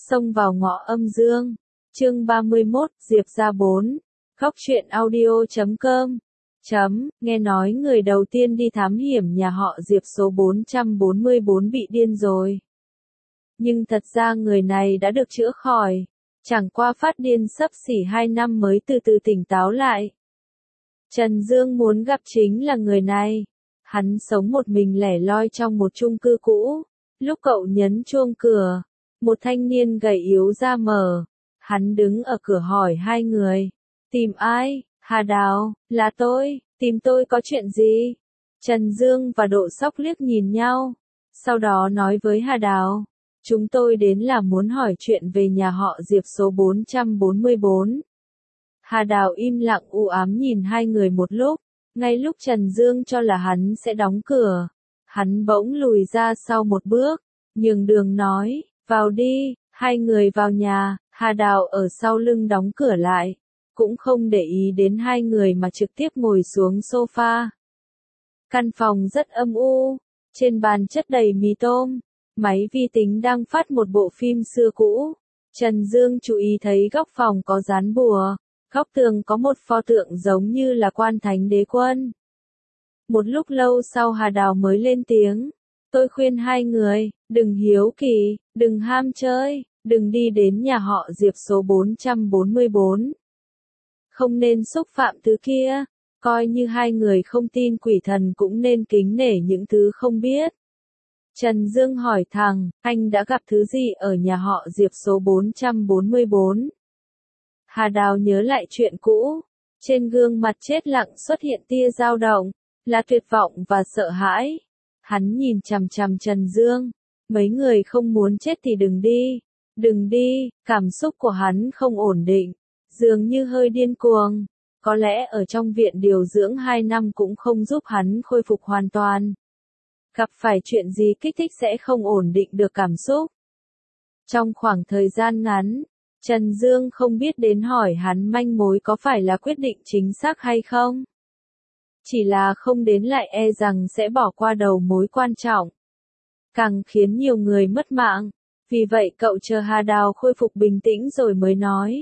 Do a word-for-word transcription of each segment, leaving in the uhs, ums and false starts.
Xông vào ngõ âm dương. Chương ba mươi mốt, Diệp gia bốn. Góc truyện audio chấm com. Chấm, nghe nói người đầu tiên đi thám hiểm nhà họ Diệp số bốn trăm bốn mươi bốn bị điên rồi. Nhưng thật ra người này đã được chữa khỏi. Chẳng qua phát điên xấp xỉ hai năm mới từ từ tỉnh táo lại. Trần Dương muốn gặp chính là người này. Hắn sống một mình lẻ loi trong một chung cư cũ. Lúc cậu nhấn chuông cửa, một thanh niên gầy yếu ra mở. Hắn đứng ở cửa hỏi hai người. Tìm ai? Hà Đào, là tôi, tìm tôi có chuyện gì? Trần Dương và Độ Sóc liếc nhìn nhau. Sau đó nói với Hà Đào. Chúng tôi đến là muốn hỏi chuyện về nhà họ Diệp số bốn trăm bốn mươi bốn. Hà Đào im lặng u ám nhìn hai người một lúc. Ngay lúc Trần Dương cho là hắn sẽ đóng cửa, hắn bỗng lùi ra sau một bước, nhường đường nói, vào đi. Hai người vào nhà, Hà Đào ở sau lưng đóng cửa lại, cũng không để ý đến hai người mà trực tiếp ngồi xuống sofa. Căn phòng rất âm u, trên bàn chất đầy mì tôm, máy vi tính đang phát một bộ phim xưa cũ. Trần Dương chú ý thấy góc phòng có dán bùa, góc tường có một pho tượng giống như là Quan Thánh Đế Quân. Một lúc lâu sau Hà Đào mới lên tiếng. Tôi khuyên hai người, đừng hiếu kỳ, đừng ham chơi, đừng đi đến nhà họ Diệp số bốn trăm bốn mươi bốn. Không nên xúc phạm thứ kia, coi như hai người không tin quỷ thần cũng nên kính nể những thứ không biết. Trần Dương hỏi thẳng, anh đã gặp thứ gì ở nhà họ Diệp số bốn trăm bốn mươi bốn? Hà Đào nhớ lại chuyện cũ, trên gương mặt chết lặng xuất hiện tia dao động, là tuyệt vọng và sợ hãi. Hắn nhìn chằm chằm Trần Dương, mấy người không muốn chết thì đừng đi, đừng đi, cảm xúc của hắn không ổn định, dường như hơi điên cuồng, có lẽ ở trong viện điều dưỡng hai năm cũng không giúp hắn khôi phục hoàn toàn. Gặp phải chuyện gì kích thích sẽ không ổn định được cảm xúc. Trong khoảng thời gian ngắn, Trần Dương không biết đến hỏi hắn manh mối có phải là quyết định chính xác hay không. Chỉ là không đến lại e rằng sẽ bỏ qua đầu mối quan trọng. Càng khiến nhiều người mất mạng. Vì vậy cậu chờ Hà Đào khôi phục bình tĩnh rồi mới nói.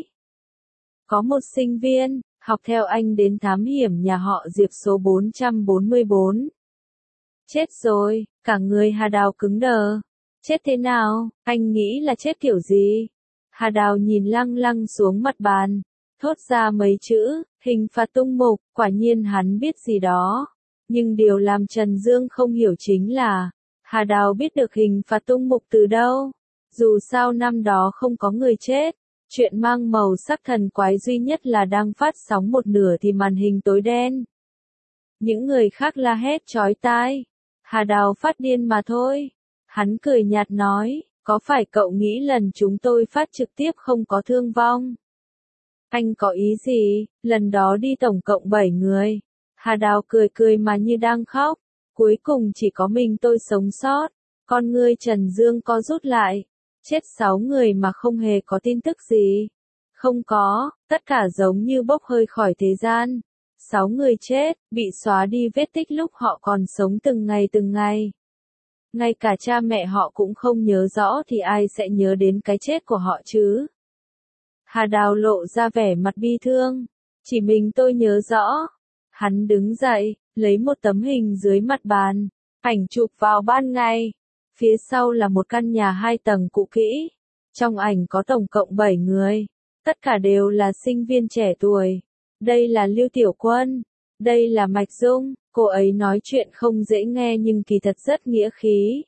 Có một sinh viên, học theo anh đến thám hiểm nhà họ Diệp số bốn trăm bốn mươi bốn. Chết rồi, cả người Hà Đào cứng đờ. Chết thế nào, anh nghĩ là chết kiểu gì? Hà Đào nhìn lăng lăng xuống mặt bàn, thốt ra mấy chữ, hình phạt tung mục, quả nhiên hắn biết gì đó. Nhưng điều làm Trần Dương không hiểu chính là, Hà Đào biết được hình phạt tung mục từ đâu. Dù sao năm đó không có người chết, chuyện mang màu sắc thần quái duy nhất là đang phát sóng một nửa thì màn hình tối đen. Những người khác la hét chói tai. Hà Đào phát điên mà thôi. Hắn cười nhạt nói, có phải cậu nghĩ lần chúng tôi phát trực tiếp không có thương vong? Anh có ý gì, lần đó đi tổng cộng bảy người. Hà Đào cười cười mà như đang khóc. Cuối cùng chỉ có mình tôi sống sót. Con ngươi Trần Dương co rút lại. Chết sáu người mà không hề có tin tức gì. Không có, tất cả giống như bốc hơi khỏi thế gian. Sáu người chết, bị xóa đi vết tích lúc họ còn sống từng ngày từng ngày. Ngay cả cha mẹ họ cũng không nhớ rõ thì ai sẽ nhớ đến cái chết của họ chứ? Hà Đào lộ ra vẻ mặt bi thương. Chỉ mình tôi nhớ rõ. Hắn đứng dậy, lấy một tấm hình dưới mặt bàn. Ảnh chụp vào ban ngày. Phía sau là một căn nhà hai tầng cũ kỹ. Trong ảnh có tổng cộng bảy người. Tất cả đều là sinh viên trẻ tuổi. Đây là Lưu Tiểu Quân. Đây là Mạch Dung. Cô ấy nói chuyện không dễ nghe nhưng kỳ thật rất nghĩa khí.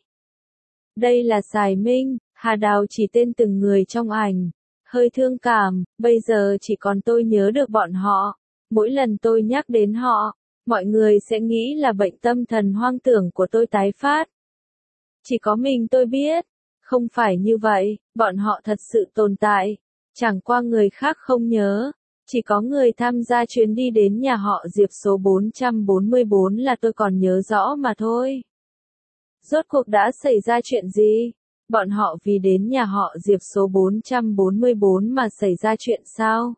Đây là Sài Minh. Hà Đào chỉ tên từng người trong ảnh. Hơi thương cảm, bây giờ chỉ còn tôi nhớ được bọn họ. Mỗi lần tôi nhắc đến họ, mọi người sẽ nghĩ là bệnh tâm thần hoang tưởng của tôi tái phát. Chỉ có mình tôi biết. Không phải như vậy, bọn họ thật sự tồn tại. Chẳng qua người khác không nhớ. Chỉ có người tham gia chuyến đi đến nhà họ Diệp số bốn trăm bốn mươi bốn là tôi còn nhớ rõ mà thôi. Rốt cuộc đã xảy ra chuyện gì? Bọn họ vì đến nhà họ Diệp số bốn trăm bốn mươi bốn mà xảy ra chuyện sao?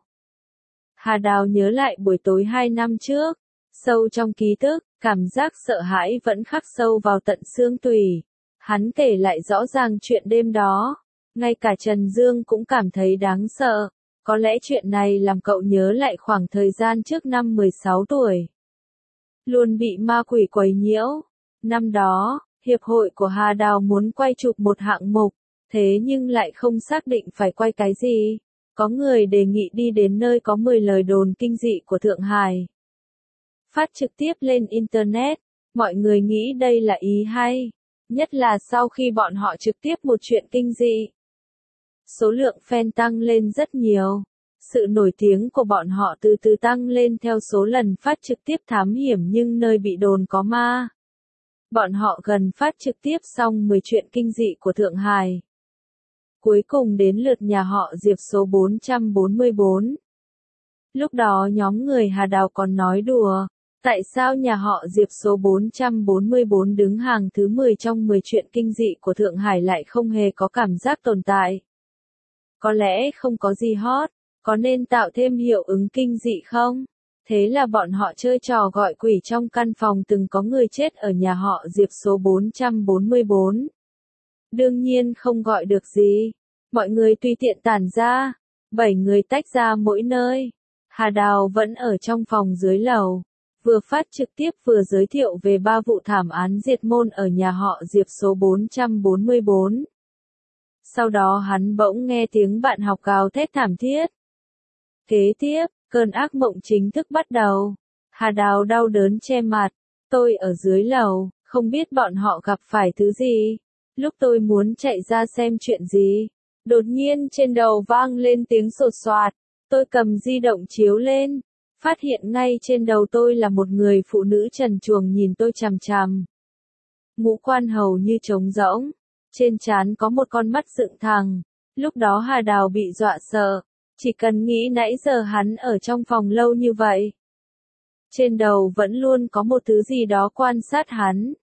Hà Đào nhớ lại buổi tối hai năm trước. Sâu trong ký ức, cảm giác sợ hãi vẫn khắc sâu vào tận xương tủy. Hắn kể lại rõ ràng chuyện đêm đó. Ngay cả Trần Dương cũng cảm thấy đáng sợ. Có lẽ chuyện này làm cậu nhớ lại khoảng thời gian trước năm mười sáu tuổi. Luôn bị ma quỷ quấy nhiễu. Năm đó, Hiệp hội của Hà Đào muốn quay chụp một hạng mục, thế nhưng lại không xác định phải quay cái gì. Có người đề nghị đi đến nơi có mười lời đồn kinh dị của Thượng Hải. Phát trực tiếp lên Internet, mọi người nghĩ đây là ý hay, nhất là sau khi bọn họ trực tiếp một chuyện kinh dị. Số lượng fan tăng lên rất nhiều. Sự nổi tiếng của bọn họ từ từ tăng lên theo số lần phát trực tiếp thám hiểm nhưng nơi bị đồn có ma. Bọn họ gần phát trực tiếp xong mười chuyện kinh dị của Thượng Hải. Cuối cùng đến lượt nhà họ Diệp số bốn trăm bốn mươi bốn. Lúc đó nhóm người Hà Đào còn nói đùa, tại sao nhà họ Diệp số bốn trăm bốn mươi bốn đứng hàng thứ mười trong mười chuyện kinh dị của Thượng Hải lại không hề có cảm giác tồn tại. Có lẽ không có gì hot, có nên tạo thêm hiệu ứng kinh dị không? Thế là bọn họ chơi trò gọi quỷ trong căn phòng từng có người chết ở nhà họ Diệp số bốn trăm bốn mươi bốn. Đương nhiên không gọi được gì. Mọi người tùy tiện tản ra. Bảy người tách ra mỗi nơi. Hà Đào vẫn ở trong phòng dưới lầu. Vừa phát trực tiếp vừa giới thiệu về ba vụ thảm án diệt môn ở nhà họ Diệp số bốn trăm bốn mươi bốn. Sau đó hắn bỗng nghe tiếng bạn học gào thét thảm thiết. Kế tiếp, cơn ác mộng chính thức bắt đầu. Hà Đào đau đớn che mặt. Tôi ở dưới lầu, không biết bọn họ gặp phải thứ gì. Lúc tôi muốn chạy ra xem chuyện gì, đột nhiên trên đầu vang lên tiếng sột soạt. Tôi cầm di động chiếu lên, phát hiện ngay trên đầu tôi là một người phụ nữ trần truồng nhìn tôi chằm chằm. Ngũ quan hầu như trống rỗng, trên trán có một con mắt dựng thẳng. Lúc đó Hà Đào bị dọa sợ, chỉ cần nghĩ nãy giờ hắn ở trong phòng lâu như vậy. Trên đầu vẫn luôn có một thứ gì đó quan sát hắn.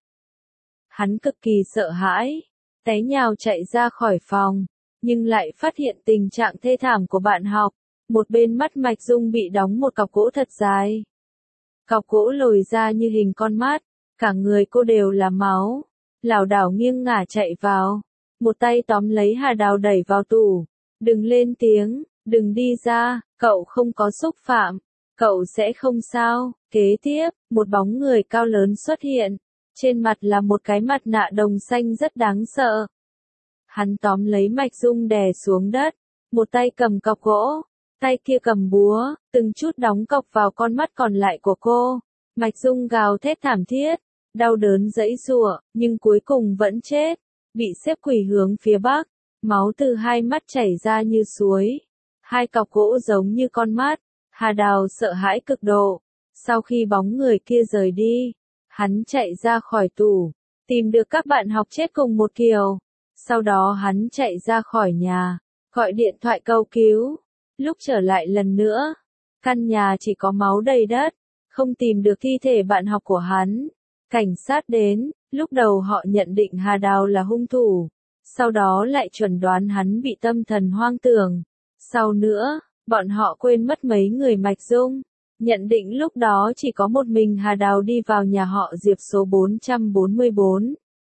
Hắn cực kỳ sợ hãi, té nhào chạy ra khỏi phòng, nhưng lại phát hiện tình trạng thê thảm của bạn học. Một bên mắt Mạch Dung bị đóng một cọc gỗ thật dài. Cọc gỗ lồi ra như hình con mắt, cả người cô đều là máu. Lảo đảo nghiêng ngả chạy vào, một tay tóm lấy Hà Đào đẩy vào tủ. Đừng lên tiếng, đừng đi ra, cậu không có xúc phạm, cậu sẽ không sao. Kế tiếp, một bóng người cao lớn xuất hiện, trên mặt là một cái mặt nạ đồng xanh rất đáng sợ. Hắn tóm lấy Mạch Dung đè xuống đất, một tay cầm cọc gỗ, tay kia cầm búa, từng chút đóng cọc vào con mắt còn lại của cô. Mạch Dung gào thét thảm thiết, đau đớn giãy giụa, nhưng cuối cùng vẫn chết, bị xếp quỷ hướng phía bắc, máu từ hai mắt chảy ra như suối. Hai cọc gỗ giống như con mắt, Hà Đào sợ hãi cực độ. Sau khi bóng người kia rời đi, hắn chạy ra khỏi tủ, tìm được các bạn học chết cùng một kiểu. Sau đó hắn chạy ra khỏi nhà, gọi điện thoại cầu cứu. Lúc trở lại lần nữa, căn nhà chỉ có máu đầy đất, không tìm được thi thể bạn học của hắn. Cảnh sát đến, lúc đầu họ nhận định Hà Đào là hung thủ, sau đó lại chuẩn đoán hắn bị tâm thần hoang tưởng. Sau nữa, bọn họ quên mất mấy người Mạch Dung, nhận định lúc đó chỉ có một mình Hà Đào đi vào nhà họ Diệp số bốn trăm bốn mươi bốn.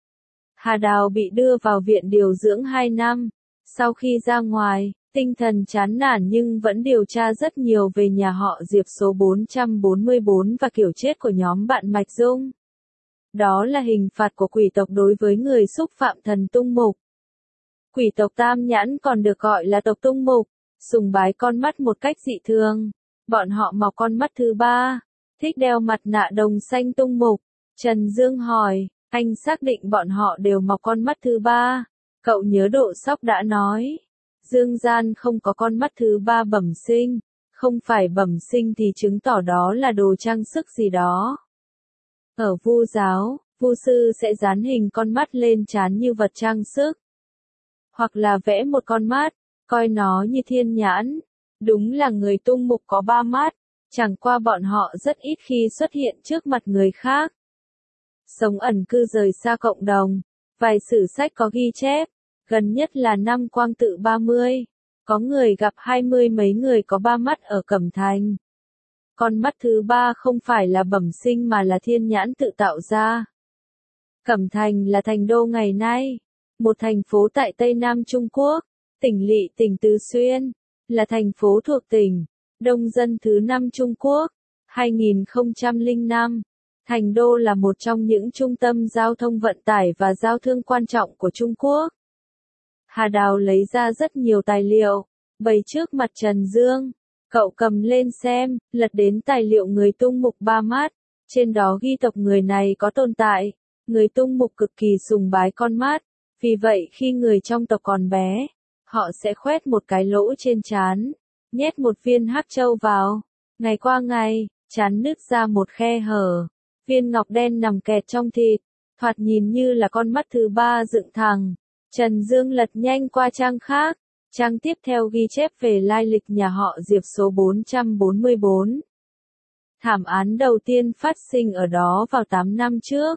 Hà Đào bị đưa vào viện điều dưỡng hai năm, sau khi ra ngoài, tinh thần chán nản nhưng vẫn điều tra rất nhiều về nhà họ Diệp số bốn trăm bốn mươi bốn và kiểu chết của nhóm bạn Mạch Dung. Đó là hình phạt của quỷ tộc đối với người xúc phạm thần tung mục. Quỷ tộc Tam Nhãn còn được gọi là tộc tung mục, sùng bái con mắt một cách dị thường. Bọn họ mọc con mắt thứ ba, thích đeo mặt nạ đồng xanh tung mục. Trần Dương hỏi, anh xác định bọn họ đều mọc con mắt thứ ba. Cậu nhớ Độ Sóc đã nói, Dương gian không có con mắt thứ ba bẩm sinh, không phải bẩm sinh thì chứng tỏ đó là đồ trang sức gì đó. Ở Vu giáo, Vu sư sẽ dán hình con mắt lên trán như vật trang sức, hoặc là vẽ một con mắt, coi nó như thiên nhãn. Đúng là người tung mục có ba mắt, chẳng qua bọn họ rất ít khi xuất hiện trước mặt người khác. Sống ẩn cư rời xa cộng đồng, vài sử sách có ghi chép, gần nhất là năm Quang Tự ba mươi, có người gặp hai mươi mấy người có ba mắt ở Cẩm Thành. Con mắt thứ ba không phải là bẩm sinh mà là thiên nhãn tự tạo ra. Cẩm Thành là thành đô ngày nay, một thành phố tại Tây Nam Trung Quốc, tỉnh Lỵ tỉnh Tứ Xuyên, là thành phố thuộc tỉnh, đông dân thứ năm Trung Quốc, hai nghìn không trăm lẻ năm. Thành đô là một trong những trung tâm giao thông vận tải và giao thương quan trọng của Trung Quốc. Hà Đào lấy ra rất nhiều tài liệu, bày trước mặt Trần Dương. Cậu cầm lên xem, lật đến tài liệu người tung mục ba mắt. Trên đó ghi tộc người này có tồn tại. Người tung mục cực kỳ sùng bái con mắt. Vì vậy khi người trong tộc còn bé, họ sẽ khoét một cái lỗ trên trán, nhét một viên hắc châu vào. Ngày qua ngày, trán nứt ra một khe hở. Viên ngọc đen nằm kẹt trong thịt, thoạt nhìn như là con mắt thứ ba dựng thẳng. Trần Dương lật nhanh qua trang khác. Trang tiếp theo ghi chép về lai lịch nhà họ Diệp số bốn trăm bốn mươi bốn. Thảm án đầu tiên phát sinh ở đó vào tám năm trước.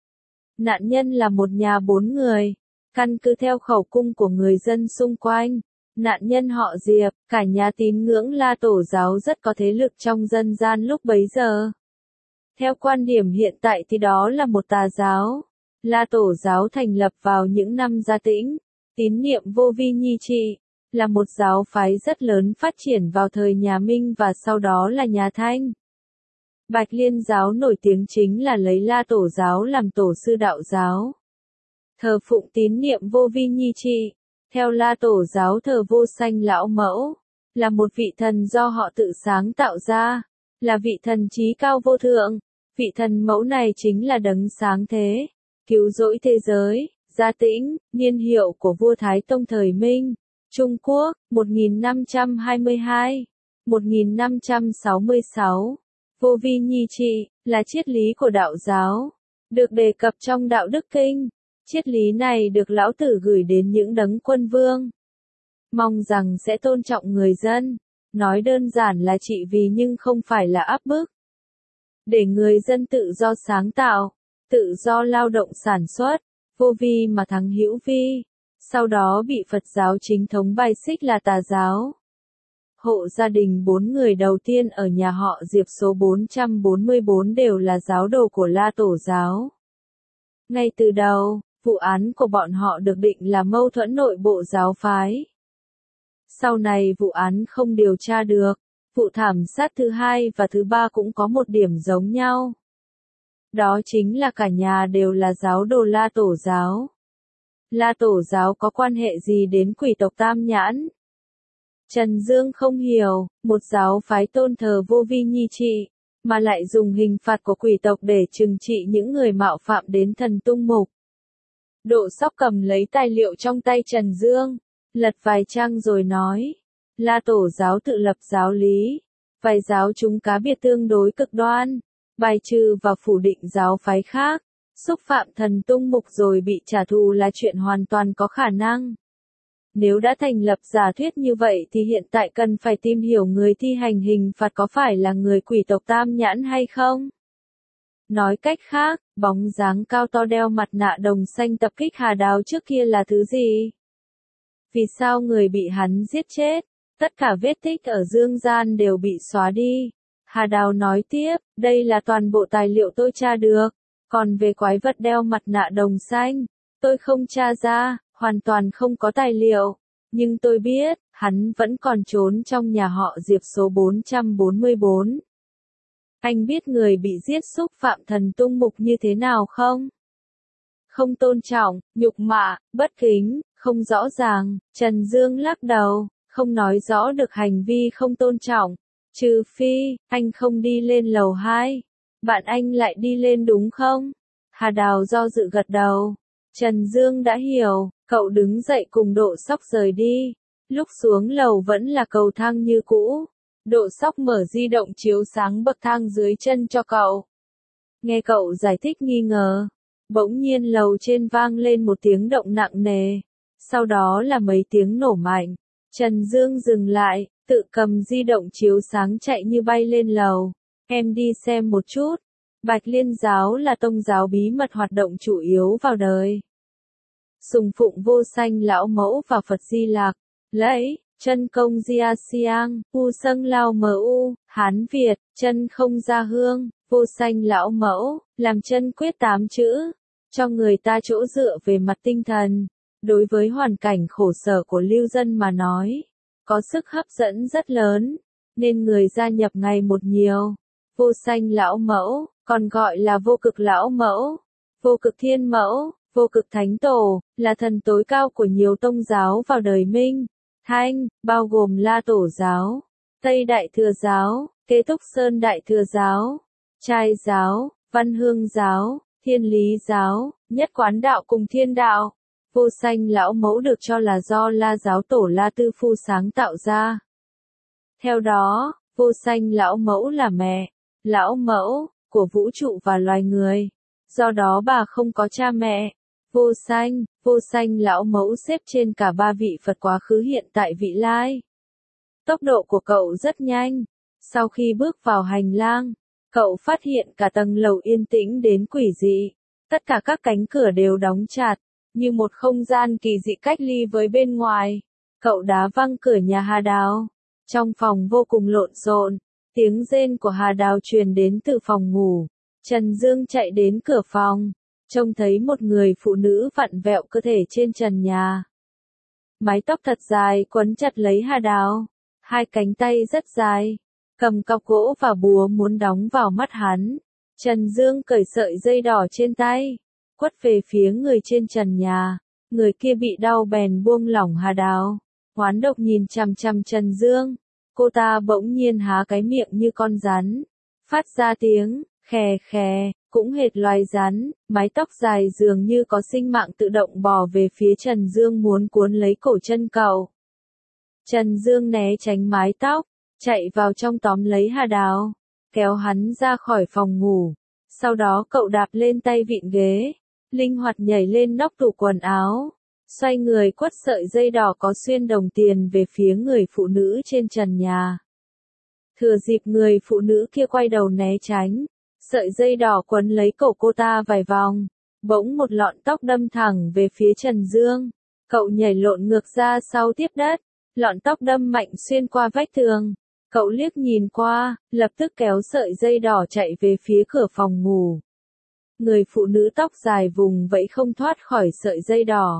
Nạn nhân là một nhà bốn người. Căn cứ theo khẩu cung của người dân xung quanh, nạn nhân họ Diệp, cả nhà tín ngưỡng La Tổ giáo rất có thế lực trong dân gian lúc bấy giờ. Theo quan điểm hiện tại thì đó là một tà giáo. La Tổ giáo thành lập vào những năm Gia Tĩnh, tín niệm vô vi nhi trị, là một giáo phái rất lớn phát triển vào thời nhà Minh và sau đó là nhà Thanh. Bạch Liên giáo nổi tiếng chính là lấy La Tổ giáo làm tổ sư đạo giáo. Thờ phụng tín niệm vô vi nhi trị, theo La Tổ giáo thờ vô sanh lão mẫu, là một vị thần do họ tự sáng tạo ra, là vị thần trí cao vô thượng. Vị thần mẫu này chính là đấng sáng thế, cứu rỗi thế giới. Gia Tĩnh, niên hiệu của vua Thái Tông thời Minh, Trung Quốc, một nghìn năm trăm hai mươi hai đến một nghìn năm trăm sáu mươi sáu. Vô vi nhi trị, là triết lý của đạo giáo, được đề cập trong Đạo Đức Kinh. Triết lý này được Lão Tử gửi đến những đấng quân vương, mong rằng sẽ tôn trọng người dân. Nói đơn giản là trị vì nhưng không phải là áp bức. Để người dân tự do sáng tạo, tự do lao động sản xuất, vô vi mà thắng hữu vi. Sau đó bị Phật giáo chính thống bài xích là tà giáo. Hộ gia đình bốn người đầu tiên ở nhà họ Diệp số bốn trăm bốn mươi bốn đều là giáo đồ của La Tổ giáo. Ngay từ đầu, vụ án của bọn họ được định là mâu thuẫn nội bộ giáo phái. Sau này vụ án không điều tra được, vụ thảm sát thứ hai và thứ ba cũng có một điểm giống nhau. Đó chính là cả nhà đều là giáo đồ La Tổ giáo. La Tổ giáo có quan hệ gì đến quỷ tộc Tam Nhãn? Trần Dương không hiểu, một giáo phái tôn thờ vô vi nhi trị, mà lại dùng hình phạt của quỷ tộc để trừng trị những người mạo phạm đến thần tung mục. Độ Sóc cầm lấy tài liệu trong tay Trần Dương, lật vài trang rồi nói, La Tổ giáo tự lập giáo lý, vài giáo chúng cá biệt tương đối cực đoan, bài trừ và phủ định giáo phái khác, xúc phạm thần tung mục rồi bị trả thù là chuyện hoàn toàn có khả năng. Nếu đã thành lập giả thuyết như vậy thì hiện tại cần phải tìm hiểu người thi hành hình phạt có phải là người quỷ tộc Tam Nhãn hay không? Nói cách khác, bóng dáng cao to đeo mặt nạ đồng xanh tập kích Hà Đào trước kia là thứ gì? Vì sao người bị hắn giết chết? Tất cả vết tích ở dương gian đều bị xóa đi. Hà Đào nói tiếp, đây là toàn bộ tài liệu tôi tra được. Còn về quái vật đeo mặt nạ đồng xanh, tôi không tra ra, hoàn toàn không có tài liệu. Nhưng tôi biết, hắn vẫn còn trốn trong nhà họ Diệp số bốn trăm bốn mươi bốn. Anh biết người bị giết xúc phạm thần tung mục như thế nào không? Không tôn trọng, nhục mạ, bất kính, không rõ ràng. Trần Dương lắc đầu, không nói rõ được hành vi không tôn trọng. Trừ phi, anh không đi lên lầu hai. Bạn anh lại đi lên đúng không? Hà Đào do dự gật đầu. Trần Dương đã hiểu, cậu đứng dậy cùng Độ Sóc rời đi. Lúc xuống lầu vẫn là cầu thang như cũ. Độ Sóc mở di động chiếu sáng bậc thang dưới chân cho cậu. Nghe cậu giải thích nghi ngờ. Bỗng nhiên lầu trên vang lên một tiếng động nặng nề. Sau đó là mấy tiếng nổ mạnh. Trần Dương dừng lại, tự cầm di động chiếu sáng chạy như bay lên lầu. Em đi xem một chút. Bạch Liên giáo là tông giáo bí mật hoạt động chủ yếu vào đời. Sùng phụng vô sanh lão mẫu và Phật Di Lạc. Lẫy, chân công Gia Siang, U Sâng Lao Mu, Hán Việt, chân không gia hương, vô sanh lão mẫu, làm chân quyết tám chữ. Cho người ta chỗ dựa về mặt tinh thần. đối với hoàn cảnh khổ sở của lưu dân mà nói, có sức hấp dẫn rất lớn, nên người gia nhập ngày một nhiều. Vô sanh lão mẫu, còn gọi là vô cực lão mẫu, vô cực thiên mẫu, vô cực thánh tổ, là thần tối cao của nhiều tông giáo vào đời Minh, Thanh, bao gồm La Tổ giáo, Tây Đại Thừa giáo, Kế Túc Sơn Đại Thừa giáo, Trai giáo, Văn Hương giáo, Thiên Lý giáo, Nhất Quán đạo cùng Thiên đạo. Vô sanh lão mẫu được cho là do La giáo tổ La Tư Phu sáng tạo ra. Theo đó, vô sanh lão mẫu là mẹ, lão mẫu, của vũ trụ và loài người. Do đó bà không có cha mẹ. Vô sanh, vô sanh lão mẫu xếp trên cả ba vị Phật quá khứ hiện tại vị lai. Tốc độ của cậu rất nhanh. Sau khi bước vào hành lang, cậu phát hiện cả tầng lầu yên tĩnh đến quỷ dị. Tất cả các cánh cửa đều đóng chặt, như một không gian kỳ dị cách ly với bên ngoài. Cậu đá văng cửa nhà Hà Đào. Trong phòng vô cùng lộn xộn, tiếng rên của Hà Đào truyền đến từ phòng ngủ. Trần Dương chạy đến cửa phòng, trông thấy một người phụ nữ vặn vẹo cơ thể trên trần nhà. Mái tóc thật dài quấn chặt lấy Hà Đào, hai cánh tay rất dài, cầm cọc gỗ và búa muốn đóng vào mắt hắn. Trần Dương cởi sợi dây đỏ trên tay, quất về phía người trên trần nhà. Người kia bị đau bèn buông lỏng Hà Đào. Hoán độc nhìn chằm chằm Trần Dương, cô ta bỗng nhiên há cái miệng như con rắn, phát ra tiếng khè khè, cũng hệt loài rắn, mái tóc dài dường như có sinh mạng tự động bò về phía Trần Dương muốn cuốn lấy cổ chân cậu. Trần Dương né tránh mái tóc, chạy vào trong tóm lấy Hà Đào, kéo hắn ra khỏi phòng ngủ. Sau đó cậu đạp lên tay vịn ghế, linh hoạt nhảy lên nóc tủ quần áo, xoay người quất sợi dây đỏ có xuyên đồng tiền về phía người phụ nữ trên trần nhà. Thừa dịp người phụ nữ kia quay đầu né tránh, sợi dây đỏ quấn lấy cổ cô ta vài vòng, bỗng một lọn tóc đâm thẳng về phía Trần Dương. Cậu nhảy lộn ngược ra sau tiếp đất, lọn tóc đâm mạnh xuyên qua vách tường. Cậu liếc nhìn qua, lập tức kéo sợi dây đỏ chạy về phía cửa phòng ngủ. Người phụ nữ tóc dài vùng vẫy không thoát khỏi sợi dây đỏ.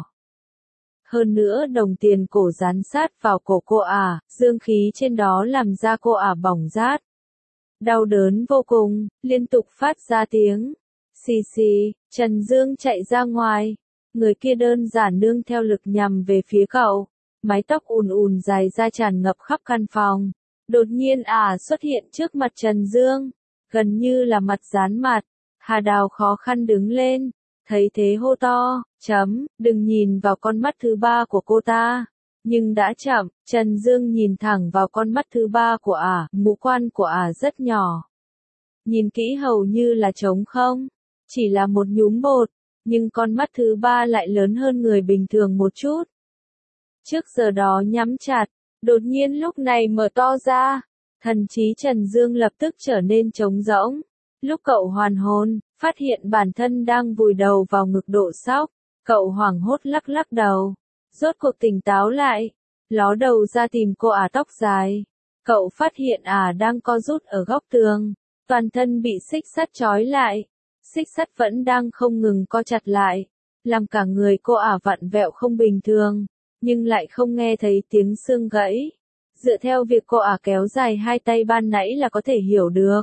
Hơn nữa đồng tiền cổ dán sát vào cổ cô ả, dương khí trên đó làm da cô ả bỏng rát. Đau đớn vô cùng, liên tục phát ra tiếng xì xì. Trần Dương chạy ra ngoài. Người kia đơn giản nương theo lực nhằm về phía cậu. Mái tóc ùn ùn dài ra tràn ngập khắp căn phòng. Đột nhiên ả xuất hiện trước mặt Trần Dương, gần như là mặt dán mặt. Hà Đào khó khăn đứng lên, thấy thế hô to, chấm, đừng nhìn vào con mắt thứ ba của cô ta. Nhưng đã chậm, Trần Dương nhìn thẳng vào con mắt thứ ba của ả, ngũ quan của ả rất nhỏ. Nhìn kỹ hầu như là trống không, chỉ là một nhúm bột, nhưng con mắt thứ ba lại lớn hơn người bình thường một chút. Trước giờ đó nhắm chặt, đột nhiên lúc này mở to ra, thần trí Trần Dương lập tức trở nên trống rỗng. Lúc cậu hoàn hồn, phát hiện bản thân đang vùi đầu vào ngực Độ Sóc, cậu hoảng hốt lắc lắc đầu, rốt cuộc tỉnh táo lại, ló đầu ra tìm cô ả tóc dài. Cậu phát hiện ả đang co rút ở góc tường, toàn thân bị xích sắt trói lại, xích sắt vẫn đang không ngừng co chặt lại, làm cả người cô ả vặn vẹo không bình thường, nhưng lại không nghe thấy tiếng xương gãy. Dựa theo việc cô ả kéo dài hai tay ban nãy là có thể hiểu được.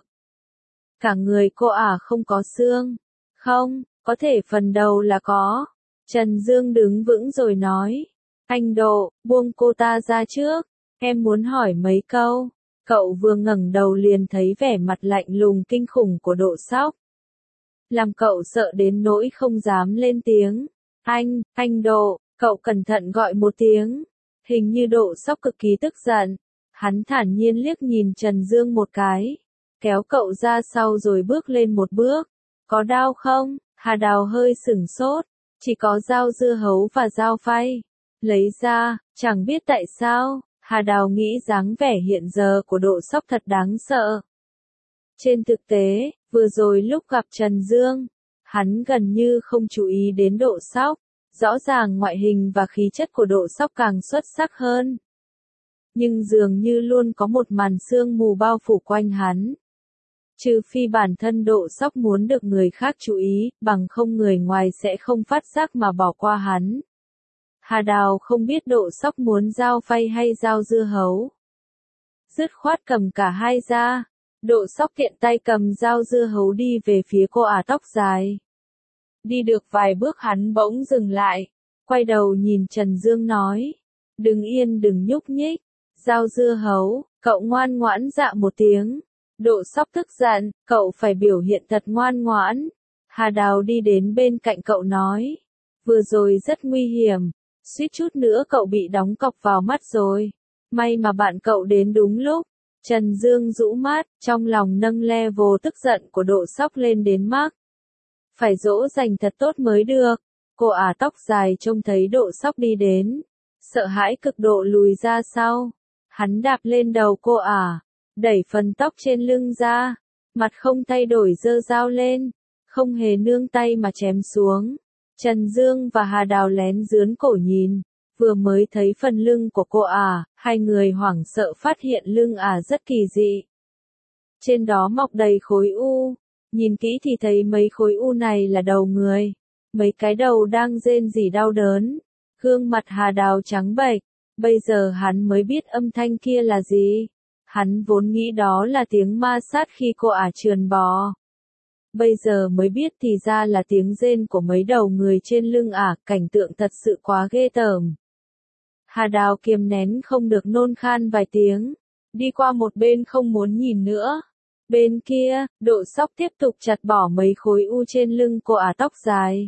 Cả người cô ả không có xương. Không, có thể phần đầu là có. Trần Dương đứng vững rồi nói. Anh Độ, buông cô ta ra trước. Em muốn hỏi mấy câu. Cậu vừa ngẩng đầu liền thấy vẻ mặt lạnh lùng kinh khủng của Độ Sóc. Làm cậu sợ đến nỗi không dám lên tiếng. Anh, anh Độ, cậu cẩn thận gọi một tiếng. Hình như Độ Sóc cực kỳ tức giận. Hắn thản nhiên liếc nhìn Trần Dương một cái, kéo cậu ra sau rồi bước lên một bước. Có đau không? Hà Đào hơi sửng sốt. Chỉ có dao dưa hấu và dao phay. Lấy ra, chẳng biết tại sao, Hà Đào nghĩ dáng vẻ hiện giờ của Độ Sóc thật đáng sợ. Trên thực tế, vừa rồi lúc gặp Trần Dương, hắn gần như không chú ý đến Độ Sóc. Rõ ràng ngoại hình và khí chất của Độ Sóc càng xuất sắc hơn. Nhưng dường như luôn có một màn sương mù bao phủ quanh hắn. Trừ phi bản thân Độ Sóc muốn được người khác chú ý, bằng không người ngoài sẽ không phát giác mà bỏ qua hắn. Hà Đào không biết Độ Sóc muốn dao phay hay dao dưa hấu. Dứt khoát cầm cả hai ra. Độ Sóc tiện tay cầm dao dưa hấu đi về phía cô ả tóc dài. Đi được vài bước hắn bỗng dừng lại, quay đầu nhìn Trần Dương nói. Đừng yên đừng nhúc nhích. Dao dưa hấu, cậu ngoan ngoãn dạ một tiếng. Độ Sóc tức giận, cậu phải biểu hiện thật ngoan ngoãn. Hà Đào đi đến bên cạnh cậu nói. Vừa rồi rất nguy hiểm, suýt chút nữa cậu bị đóng cọc vào mắt rồi. May mà bạn cậu đến đúng lúc. Trần Dương rũ mắt, trong lòng nâng level tức giận của Độ Sóc lên đến max. Phải dỗ dành thật tốt mới được. Cô ả tóc dài trông thấy Độ Sóc đi đến, sợ hãi cực độ lùi ra sau. Hắn đạp lên đầu cô ả, đẩy phần tóc trên lưng ra, mặt không thay đổi giơ dao lên, không hề nương tay mà chém xuống. Trần Dương và Hà Đào lén dướn cổ nhìn, vừa mới thấy phần lưng của cô ả, hai người hoảng sợ phát hiện lưng ả rất kỳ dị. Trên đó mọc đầy khối u, nhìn kỹ thì thấy mấy khối u này là đầu người, mấy cái đầu đang rên rỉ đau đớn. Gương mặt Hà Đào trắng bệch, bây giờ hắn mới biết âm thanh kia là gì. Hắn vốn nghĩ đó là tiếng ma sát khi cô ả trườn bò. Bây giờ mới biết thì ra là tiếng rên của mấy đầu người trên lưng ả, cảnh tượng thật sự quá ghê tởm. Hà Đào kiềm nén không được nôn khan vài tiếng, đi qua một bên không muốn nhìn nữa. Bên kia, Độ Sóc tiếp tục chặt bỏ mấy khối u trên lưng cô ả tóc dài.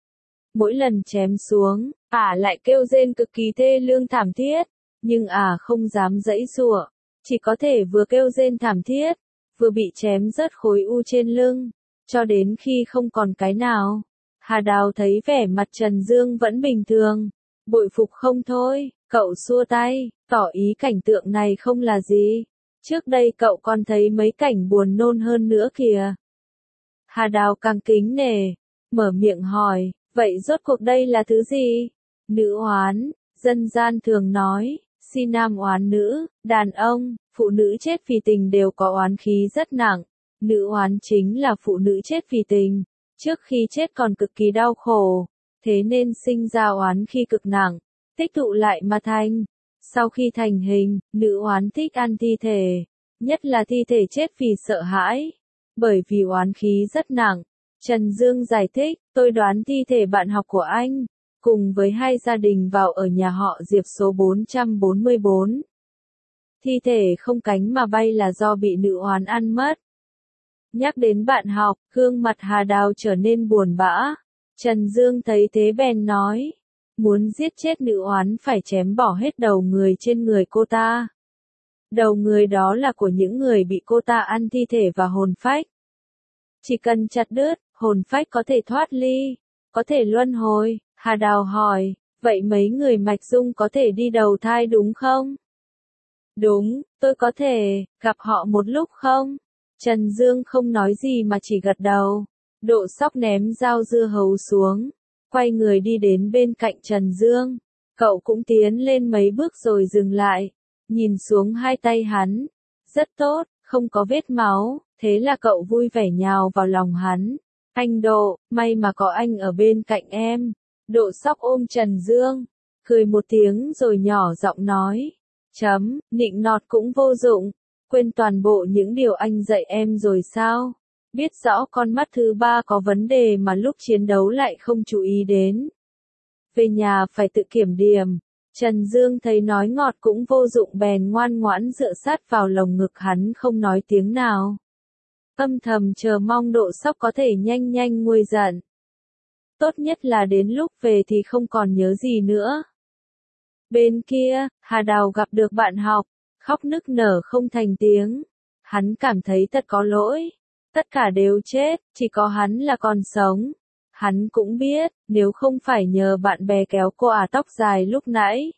Mỗi lần chém xuống, ả lại kêu rên cực kỳ thê lương thảm thiết, nhưng ả không dám giãy giụa, chỉ có thể vừa kêu rên thảm thiết, vừa bị chém rớt khối u trên lưng, cho đến khi không còn cái nào. Hà Đào thấy vẻ mặt Trần Dương vẫn bình thường, bội phục không thôi, cậu xua tay, tỏ ý cảnh tượng này không là gì. Trước đây cậu còn thấy mấy cảnh buồn nôn hơn nữa kìa. Hà Đào càng kính nể, mở miệng hỏi, vậy rốt cuộc đây là thứ gì? Nữ oán, dân gian thường nói, si nam oán nữ, đàn ông, phụ nữ chết vì tình đều có oán khí rất nặng. Nữ oán chính là phụ nữ chết vì tình, trước khi chết còn cực kỳ đau khổ, thế nên sinh ra oán khi cực nặng, tích tụ lại mà thành. Sau khi thành hình, nữ oán thích ăn thi thể, nhất là thi thể chết vì sợ hãi, bởi vì oán khí rất nặng. Trần Dương giải thích, tôi đoán thi thể bạn học của anh, cùng với hai gia đình vào ở nhà họ Diệp số bốn trăm bốn mươi bốn. Thi thể không cánh mà bay là do bị nữ oán ăn mất. Nhắc đến bạn học, gương mặt Hà Đào trở nên buồn bã. Trần Dương thấy thế bèn nói, muốn giết chết nữ oán phải chém bỏ hết đầu người trên người cô ta. Đầu người đó là của những người bị cô ta ăn thi thể và hồn phách. Chỉ cần chặt đứt, hồn phách có thể thoát ly, có thể luân hồi. Hà Đào hỏi, vậy mấy người Mạch Dung có thể đi đầu thai đúng không? Đúng, tôi có thể, gặp họ một lúc không? Trần Dương không nói gì mà chỉ gật đầu. Độ Sóc ném dao dưa hấu xuống, quay người đi đến bên cạnh Trần Dương. Cậu cũng tiến lên mấy bước rồi dừng lại, nhìn xuống hai tay hắn. Rất tốt, không có vết máu, thế là cậu vui vẻ nhào vào lòng hắn. Anh Độ, may mà có anh ở bên cạnh em. Độ Sóc ôm Trần Dương, cười một tiếng rồi nhỏ giọng nói. Chấm, nịnh nọt cũng vô dụng, quên toàn bộ những điều anh dạy em rồi sao? Biết rõ con mắt thứ ba có vấn đề mà lúc chiến đấu lại không chú ý đến. Về nhà phải tự kiểm điểm. Trần Dương thấy nói ngọt cũng vô dụng bèn ngoan ngoãn dựa sát vào lồng ngực hắn không nói tiếng nào. Âm thầm chờ mong Độ Sóc có thể nhanh nhanh nguôi giận. Tốt nhất là đến lúc về thì không còn nhớ gì nữa. Bên kia, Hà Đào gặp được bạn học, khóc nức nở không thành tiếng. Hắn cảm thấy thật có lỗi. Tất cả đều chết, chỉ có hắn là còn sống. Hắn cũng biết, nếu không phải nhờ bạn bè kéo cô ả tóc dài lúc nãy,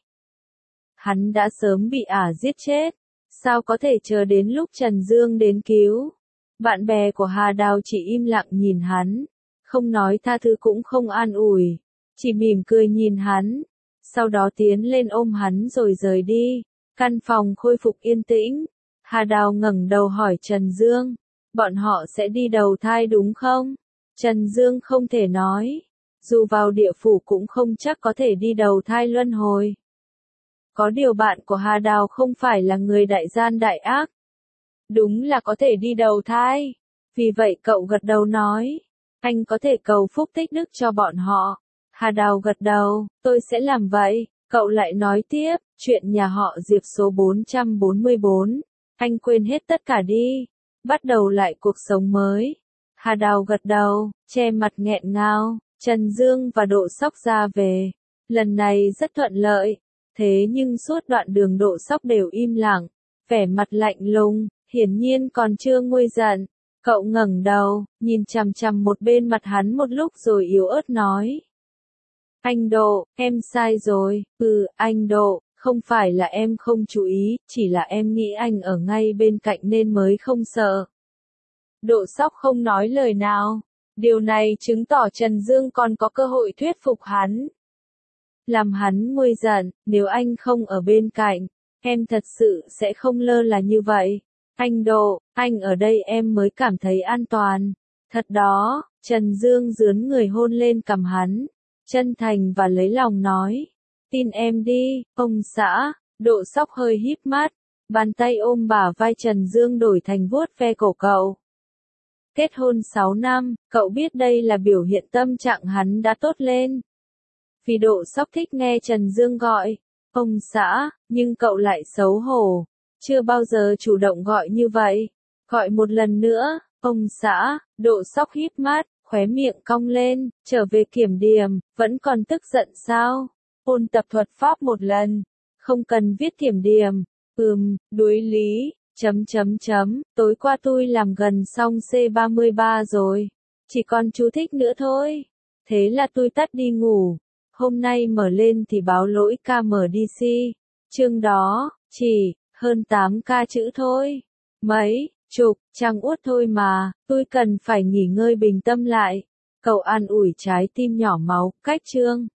hắn đã sớm bị ả giết chết. Sao có thể chờ đến lúc Trần Dương đến cứu? Bạn bè của Hà Đào chỉ im lặng nhìn hắn, không nói tha thứ cũng không an ủi, chỉ mỉm cười nhìn hắn, sau đó tiến lên ôm hắn rồi rời đi. Căn phòng khôi phục yên tĩnh. Hà Đào ngẩng đầu hỏi Trần Dương, bọn họ sẽ đi đầu thai đúng không? Trần Dương không thể nói. dù vào địa phủ cũng không chắc có thể đi đầu thai luân hồi. Có điều bạn của Hà Đào không phải là người đại gian đại ác. Đúng là có thể đi đầu thai. Vì vậy cậu gật đầu nói, anh có thể cầu phúc tích đức cho bọn họ. Hà Đào gật đầu, tôi sẽ làm vậy. Cậu lại nói tiếp, chuyện nhà họ Diệp số bốn trăm bốn mươi bốn. Anh quên hết tất cả đi. Bắt đầu lại cuộc sống mới. Hà Đào gật đầu, che mặt nghẹn ngào. Trần Dương và Độ Sóc ra về. Lần này rất thuận lợi. Thế nhưng suốt đoạn đường Độ Sóc đều im lặng. Vẻ mặt lạnh lùng, hiển nhiên còn chưa nguôi giận. Cậu ngẩng đầu, nhìn chằm chằm một bên mặt hắn một lúc rồi yếu ớt nói. Anh Độ, em sai rồi, ừ, anh Độ, không phải là em không chú ý, chỉ là em nghĩ anh ở ngay bên cạnh nên mới không sợ. Độ Sóc không nói lời nào. Điều này chứng tỏ Trần Dương còn có cơ hội thuyết phục hắn. Làm hắn nguôi giận, nếu anh không ở bên cạnh, em thật sự sẽ không lơ là như vậy. Anh Độ, anh ở đây em mới cảm thấy an toàn. Thật đó, Trần Dương dướn người hôn lên cằm hắn, chân thành và lấy lòng nói. Tin em đi, ông xã. Độ Sóc hơi híp mắt, bàn tay ôm bả vai Trần Dương đổi thành vuốt ve cổ cậu. Kết hôn sáu năm, cậu biết đây là biểu hiện tâm trạng hắn đã tốt lên. Vì Độ Sóc thích nghe Trần Dương gọi ông xã, nhưng cậu lại xấu hổ, chưa bao giờ chủ động gọi như vậy. Gọi một lần nữa, ông xã. Độ Sóc híp mắt, khóe miệng cong lên, trở về kiểm điểm, vẫn còn tức giận sao? Ôn tập thuật pháp một lần, không cần viết kiểm điểm. Ừm, đối lý, chấm chấm chấm, tối qua tôi làm gần xong C ba mươi ba rồi, chỉ còn chú thích nữa thôi. Thế là tôi tắt đi ngủ. Hôm nay mở lên thì báo lỗi ca em đê xê. Chương đó, chỉ, hơn tám ca chữ thôi. Mấy, chục, trang uất thôi mà, tôi cần phải nghỉ ngơi bình tâm lại. Cậu an ủi trái tim nhỏ máu, cách chương.